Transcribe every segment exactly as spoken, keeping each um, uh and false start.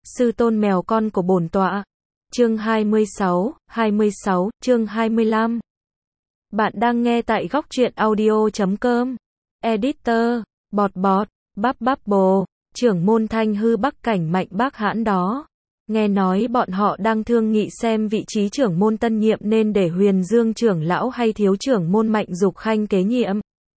Sư tôn mèo con của bổn tọa. Chương hai mươi sáu, hai mươi sáu, chương hai mươi lăm. Bạn đang nghe tại góc truyện audio chấm com. Editor, bọt bọt, bắp bắp bồ, trưởng môn Thanh Hư Bắc Cảnh Mạnh Bác Hãn đó. Nghe nói bọn họ đang thương nghị xem vị trí trưởng môn tân nhiệm nên để Huyền Dương trưởng lão hay thiếu trưởng môn Mạnh Dục Khanh kế nhiệm.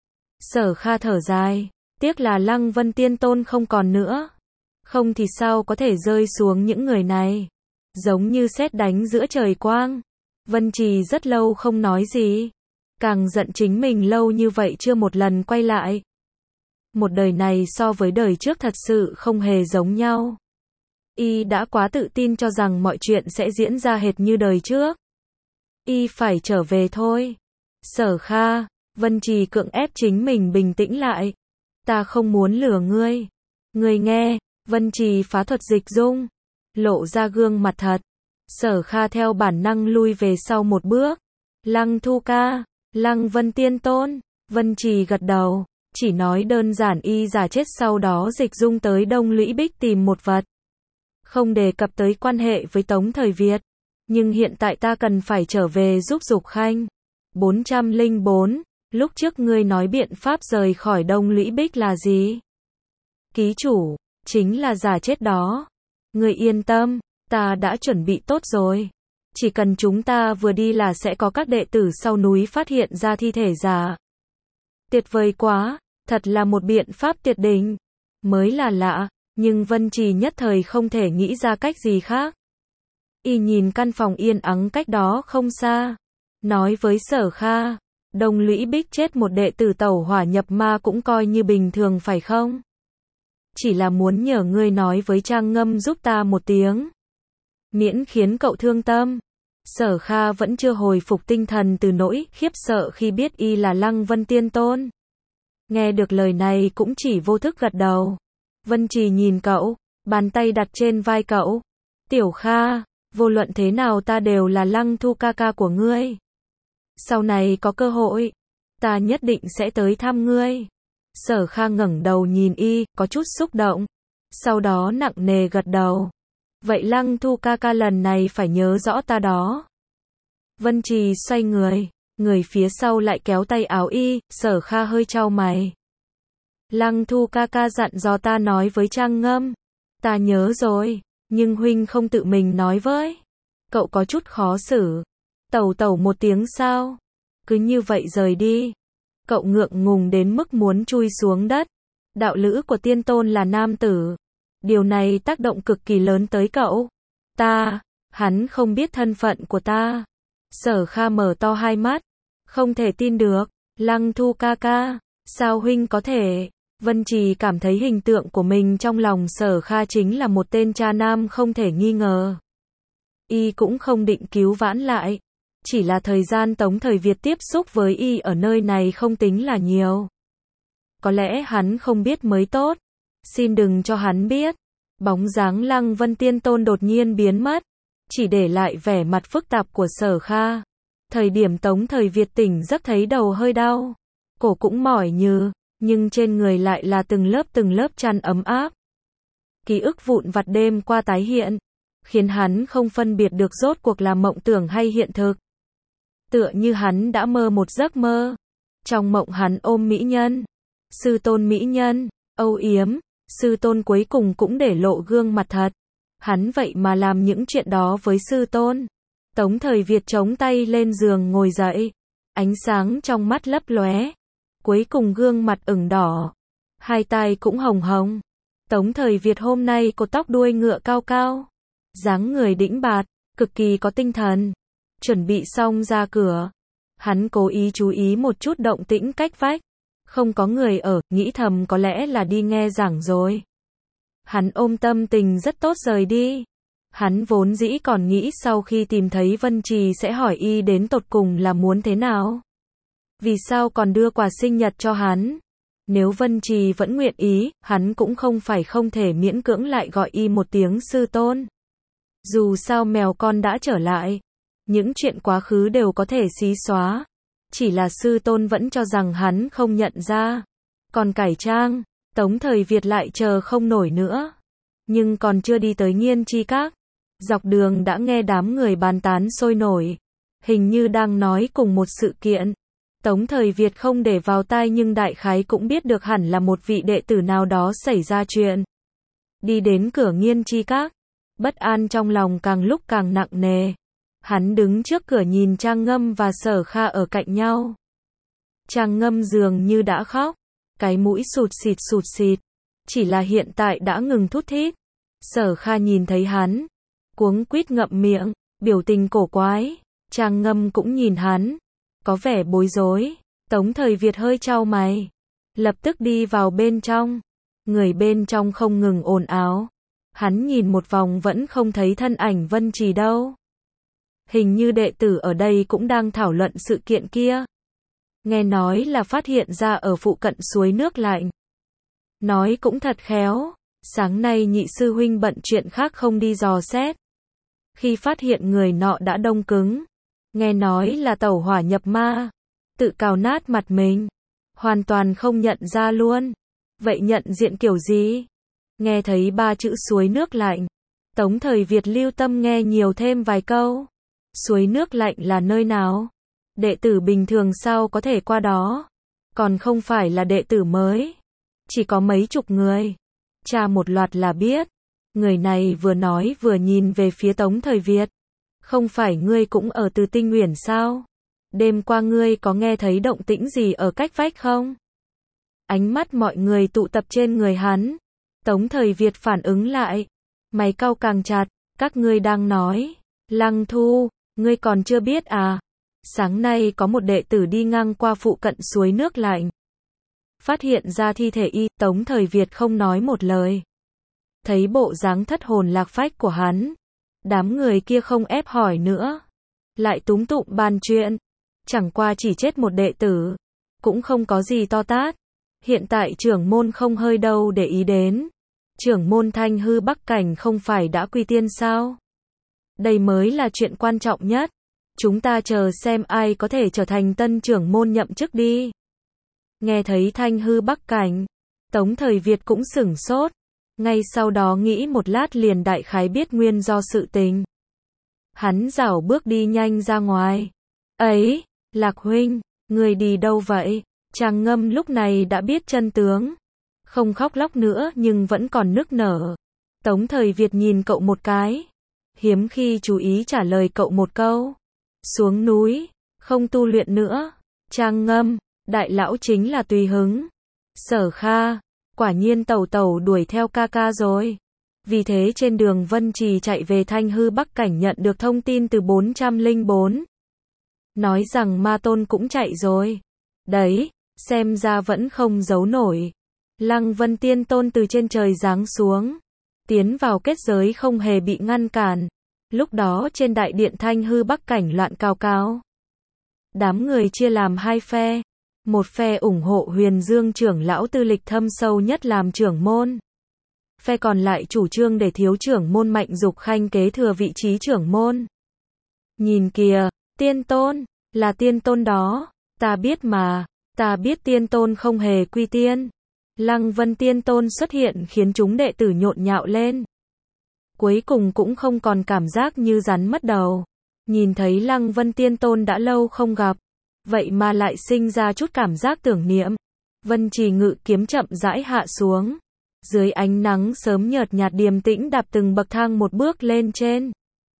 Sở Kha thở dài, tiếc là Lăng Vân Tiên Tôn không còn nữa. Không thì sao có thể rơi xuống những người này. Giống như sét đánh giữa trời quang. Vân Trì rất lâu không nói gì. Càng giận chính mình lâu như vậy chưa một lần quay lại. Một đời này so với đời trước thật sự không hề giống nhau. Y đã quá tự tin cho rằng mọi chuyện sẽ diễn ra hệt như đời trước. Y phải trở về thôi. Sở Kha, Vân Trì cưỡng ép chính mình bình tĩnh lại. Ta không muốn lừa ngươi. Ngươi nghe, Vân Trì phá thuật dịch dung. Lộ ra gương mặt thật. Sở Kha theo bản năng lui về sau một bước. Lăng Thu Ca, Lăng Vân Tiên Tôn. Vân Trì gật đầu. Chỉ nói đơn giản y giả chết sau đó dịch dung tới Đông Lũy Bích tìm một vật. Không đề cập tới quan hệ với Tống Thời Việt. Nhưng hiện tại ta cần phải trở về giúp Dục Khanh. bốn trăm lẻ bốn. Lúc trước ngươi nói biện pháp rời khỏi Đông Lũy Bích là gì? Ký chủ, chính là giả chết đó. Ngươi yên tâm, ta đã chuẩn bị tốt rồi. Chỉ cần chúng ta vừa đi là sẽ có các đệ tử sau núi phát hiện ra thi thể giả. Tuyệt vời quá, thật là một biện pháp tuyệt đỉnh. Mới là lạ, nhưng Vân Trì nhất thời không thể nghĩ ra cách gì khác. Y nhìn căn phòng yên ắng cách đó không xa. Nói với Sở Kha, Đông Lũy Bích chết một đệ tử tẩu hỏa nhập ma cũng coi như bình thường phải không? Chỉ là muốn nhờ ngươi nói với Trang Ngâm giúp ta một tiếng. Miễn khiến cậu thương tâm. Sở Kha vẫn chưa hồi phục tinh thần từ nỗi khiếp sợ khi biết y là Lăng Vân Tiên Tôn. Nghe được lời này cũng chỉ vô thức gật đầu. Vân Trì nhìn cậu, bàn tay đặt trên vai cậu. Tiểu Kha, vô luận thế nào ta đều là Lăng Thu ca ca của ngươi. Sau này có cơ hội, ta nhất định sẽ tới thăm ngươi. Sở Kha ngẩng đầu nhìn y, có chút xúc động. Sau đó nặng nề gật đầu. Vậy Lăng Thu ca ca lần này phải nhớ rõ ta đó. Vân Trì xoay người, người phía sau lại kéo tay áo y, Sở Kha hơi chau mày. Lăng Thu ca ca dặn dò ta nói với Trang Ngâm. Ta nhớ rồi, nhưng huynh không tự mình nói với. Cậu có chút khó xử. Tẩu tẩu một tiếng sao? Cứ như vậy rời đi. Cậu ngượng ngùng đến mức muốn chui xuống đất. Đạo lữ của tiên tôn là nam tử. Điều này tác động cực kỳ lớn tới cậu. Ta, hắn không biết thân phận của ta. Sở Kha mở to hai mắt. Không thể tin được. Lăng Thu ca ca, sao huynh có thể? Vân Trì cảm thấy hình tượng của mình trong lòng Sở Kha chính là một tên cha nam không thể nghi ngờ. Y cũng không định cứu vãn lại. Chỉ là thời gian Tống Thời Việt tiếp xúc với y ở nơi này không tính là nhiều. Có lẽ hắn không biết mới tốt. Xin đừng cho hắn biết. Bóng dáng Lăng Vân Tiên Tôn đột nhiên biến mất. Chỉ để lại vẻ mặt phức tạp của Sở Kha. Thời điểm Tống Thời Việt tỉnh giấc thấy đầu hơi đau. Cổ cũng mỏi nhừ. Nhưng trên người lại là từng lớp từng lớp chăn ấm áp. Ký ức vụn vặt đêm qua tái hiện. Khiến hắn không phân biệt được rốt cuộc là mộng tưởng hay hiện thực. Tựa như hắn đã mơ một giấc mơ. Trong mộng hắn ôm mỹ nhân. Sư tôn mỹ nhân, âu yếm. Sư tôn cuối cùng cũng để lộ gương mặt thật. Hắn vậy mà làm những chuyện đó với sư tôn. Tống Thời Việt chống tay lên giường ngồi dậy. Ánh sáng trong mắt lấp lóe. Cuối cùng gương mặt ửng đỏ. Hai tai cũng hồng hồng. Tống Thời Việt hôm nay cột tóc đuôi ngựa cao cao. Dáng người đĩnh bạt, cực kỳ có tinh thần. Chuẩn bị xong ra cửa. Hắn cố ý chú ý một chút động tĩnh cách vách. Không có người ở, nghĩ thầm có lẽ là đi nghe giảng rồi. Hắn ôm tâm tình rất tốt rời đi. Hắn vốn dĩ còn nghĩ sau khi tìm thấy Vân Trì sẽ hỏi y đến tột cùng là muốn thế nào. Vì sao còn đưa quà sinh nhật cho hắn. Nếu Vân Trì vẫn nguyện ý, hắn cũng không phải không thể miễn cưỡng lại gọi y một tiếng sư tôn. Dù sao mèo con đã trở lại. Những chuyện quá khứ đều có thể xí xóa. Chỉ là sư tôn vẫn cho rằng hắn không nhận ra. Còn cải trang, Tống Thời Việt lại chờ không nổi nữa. nhưng còn chưa đi tới Nghiên Chi Các. Dọc đường đã nghe đám người bàn tán sôi nổi. Hình như đang nói cùng một sự kiện. Tống Thời Việt không để vào tai nhưng đại khái cũng biết được hẳn là một vị đệ tử nào đó xảy ra chuyện. Đi đến cửa Nghiên Chi Các. Bất an trong lòng càng lúc càng nặng nề. Hắn đứng trước cửa nhìn Trang Ngâm và Sở Kha ở cạnh nhau. Trang Ngâm dường như đã khóc. Cái mũi sụt xịt sụt xịt. Chỉ là hiện tại đã ngừng thút thít. Sở Kha nhìn thấy hắn. Cuống quýt ngậm miệng. Biểu tình cổ quái. Trang Ngâm cũng nhìn hắn. Có vẻ bối rối. Tống Thời Việt hơi chau mày. Lập tức đi vào bên trong. Người bên trong không ngừng ồn ào. Hắn nhìn một vòng vẫn không thấy thân ảnh Vân Trì đâu. Hình như đệ tử ở đây cũng đang thảo luận sự kiện kia. Nghe nói là phát hiện ra ở phụ cận suối nước lạnh. Nói cũng thật khéo. Sáng nay nhị sư huynh bận chuyện khác không đi dò xét. Khi phát hiện người nọ đã đông cứng. Nghe nói là tẩu hỏa nhập ma. Tự cào nát mặt mình. Hoàn toàn không nhận ra luôn. Vậy nhận diện kiểu gì? Nghe thấy ba chữ suối nước lạnh. Tống Thời Việt lưu tâm nghe nhiều thêm vài câu. Suối nước lạnh là nơi nào? Đệ tử bình thường sao có thể qua đó? Còn không phải là đệ tử mới. Chỉ có mấy chục người. Tra một loạt là biết. Người này vừa nói vừa nhìn về phía Tống Thời Việt. Không phải ngươi cũng ở Từ Tinh Uyển sao? Đêm qua ngươi có nghe thấy động tĩnh gì ở cách vách không? Ánh mắt mọi người tụ tập trên người hắn. Tống Thời Việt phản ứng lại. Mày cau càng chặt. Các ngươi đang nói. Lăng Thu, ngươi còn chưa biết à? Sáng nay có một đệ tử đi ngang qua phụ cận suối nước lạnh. Phát hiện ra thi thể y. Tống Thời Việt không nói một lời. Thấy bộ dáng thất hồn lạc phách của hắn. Đám người kia không ép hỏi nữa. Lại túm tụm bàn chuyện. Chẳng qua chỉ chết một đệ tử. Cũng không có gì to tát. Hiện tại trưởng môn không hơi đâu để ý đến. Trưởng môn Thanh Hư Bắc Cảnh không phải đã quy tiên sao? Đây mới là chuyện quan trọng nhất. Chúng ta chờ xem ai có thể trở thành tân trưởng môn nhậm chức đi. Nghe thấy Thanh Hư Bắc Cảnh. Tống Thời Việt cũng sửng sốt. Ngay sau đó nghĩ một lát liền đại khái biết nguyên do sự tình. Hắn rảo bước đi nhanh ra ngoài. Ấy, Lạc huynh, người đi đâu vậy? Trang Ngâm lúc này đã biết chân tướng. Không khóc lóc nữa nhưng vẫn còn nức nở. Tống Thời Việt nhìn cậu một cái. Hiếm khi chú ý trả lời cậu một câu. Xuống núi, không tu luyện nữa. Trang Ngâm, đại lão chính là tùy hứng. Sở Kha, quả nhiên tẩu tẩu đuổi theo ca ca rồi. Vì thế trên đường Vân Trì chạy về Thanh Hư Bắc Cảnh nhận được thông tin từ bốn trăm lẻ bốn. Nói rằng Ma Tôn cũng chạy rồi. Đấy, xem ra vẫn không giấu nổi. Lăng Vân Tiên Tôn từ trên trời giáng xuống. Tiến vào kết giới không hề bị ngăn cản. Lúc đó trên đại điện Thanh Hư Bắc Cảnh loạn cào cào. Đám người chia làm hai phe. Một phe ủng hộ Huyền Dương trưởng lão tư lịch thâm sâu nhất làm trưởng môn. Phe còn lại chủ trương để thiếu trưởng môn Mạnh Dục Khanh kế thừa vị trí trưởng môn. Nhìn kìa, Tiên Tôn, là Tiên Tôn đó, ta biết mà, ta biết Tiên Tôn không hề quy tiên. Lăng Vân Tiên Tôn xuất hiện khiến chúng đệ tử nhộn nhạo lên. Cuối cùng cũng không còn cảm giác như rắn mất đầu. Nhìn thấy Lăng Vân Tiên Tôn đã lâu không gặp. Vậy mà lại sinh ra chút cảm giác tưởng niệm. Vân Trì ngự kiếm chậm rãi hạ xuống. Dưới ánh nắng sớm nhợt nhạt điềm tĩnh đạp từng bậc thang một bước lên trên.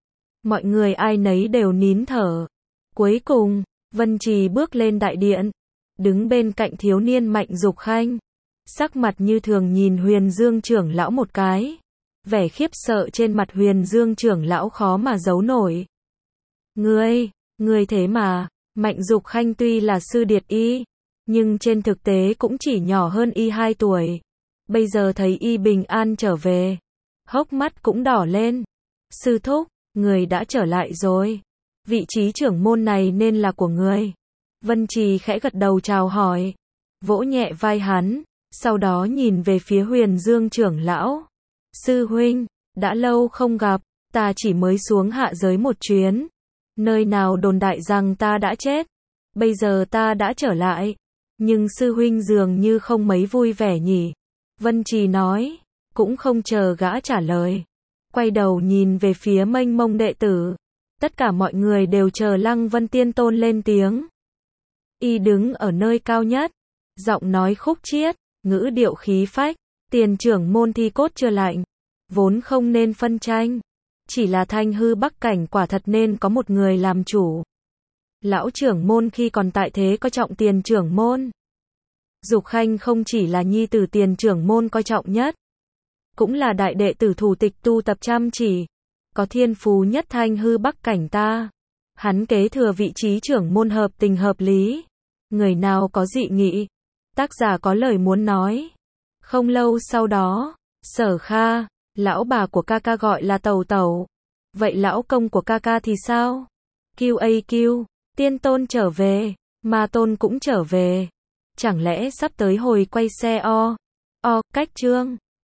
Mọi người ai nấy đều nín thở. Cuối cùng, Vân Trì bước lên đại điện. Đứng bên cạnh thiếu niên Mạnh Dục Khanh. Sắc mặt như thường nhìn Huyền Dương trưởng lão một cái. Vẻ khiếp sợ trên mặt Huyền Dương trưởng lão khó mà giấu nổi. Ngươi, ngươi thế mà, Mạnh Dục Khanh tuy là sư điệt y, nhưng trên thực tế cũng chỉ nhỏ hơn y hai tuổi. Bây giờ thấy y bình an trở về, hốc mắt cũng đỏ lên. Sư thúc, người đã trở lại rồi. Vị trí trưởng môn này nên là của người. Vân Trì khẽ gật đầu chào hỏi, vỗ nhẹ vai hắn, sau đó nhìn về phía Huyền Dương trưởng lão. Sư huynh, đã lâu không gặp, ta chỉ mới xuống hạ giới một chuyến. Nơi nào đồn đại rằng ta đã chết. Bây giờ ta đã trở lại. Nhưng sư huynh dường như không mấy vui vẻ nhỉ. Vân Trì nói, cũng không chờ gã trả lời. Quay đầu nhìn về phía mênh mông đệ tử. Tất cả mọi người đều chờ Lăng Vân Tiên Tôn lên tiếng. Y đứng ở nơi cao nhất, giọng nói khúc chiết, ngữ điệu khí phách, tiền trưởng môn thi cốt chưa lạnh, vốn không nên phân tranh, chỉ là Thanh hư bắc cảnh quả thật nên có một người làm chủ. Lão trưởng môn khi còn tại thế coi trọng tiền trưởng môn. Dục Khanh không chỉ là nhi tử tiền trưởng môn coi trọng nhất, cũng là đại đệ tử thủ tịch tu tập chăm chỉ, có thiên phú nhất Thanh hư bắc cảnh ta. Hắn kế thừa vị trí trưởng môn hợp tình hợp lý. Người nào có dị nghị? Tác giả có lời muốn nói. Không lâu sau đó, Sở Kha, lão bà của ca ca gọi là Tẩu Tẩu. Vậy lão công của ca ca thì sao? quy a quy, Tiên Tôn trở về, Ma Tôn cũng trở về. Chẳng lẽ sắp tới hồi quay xe o, o, cách chương.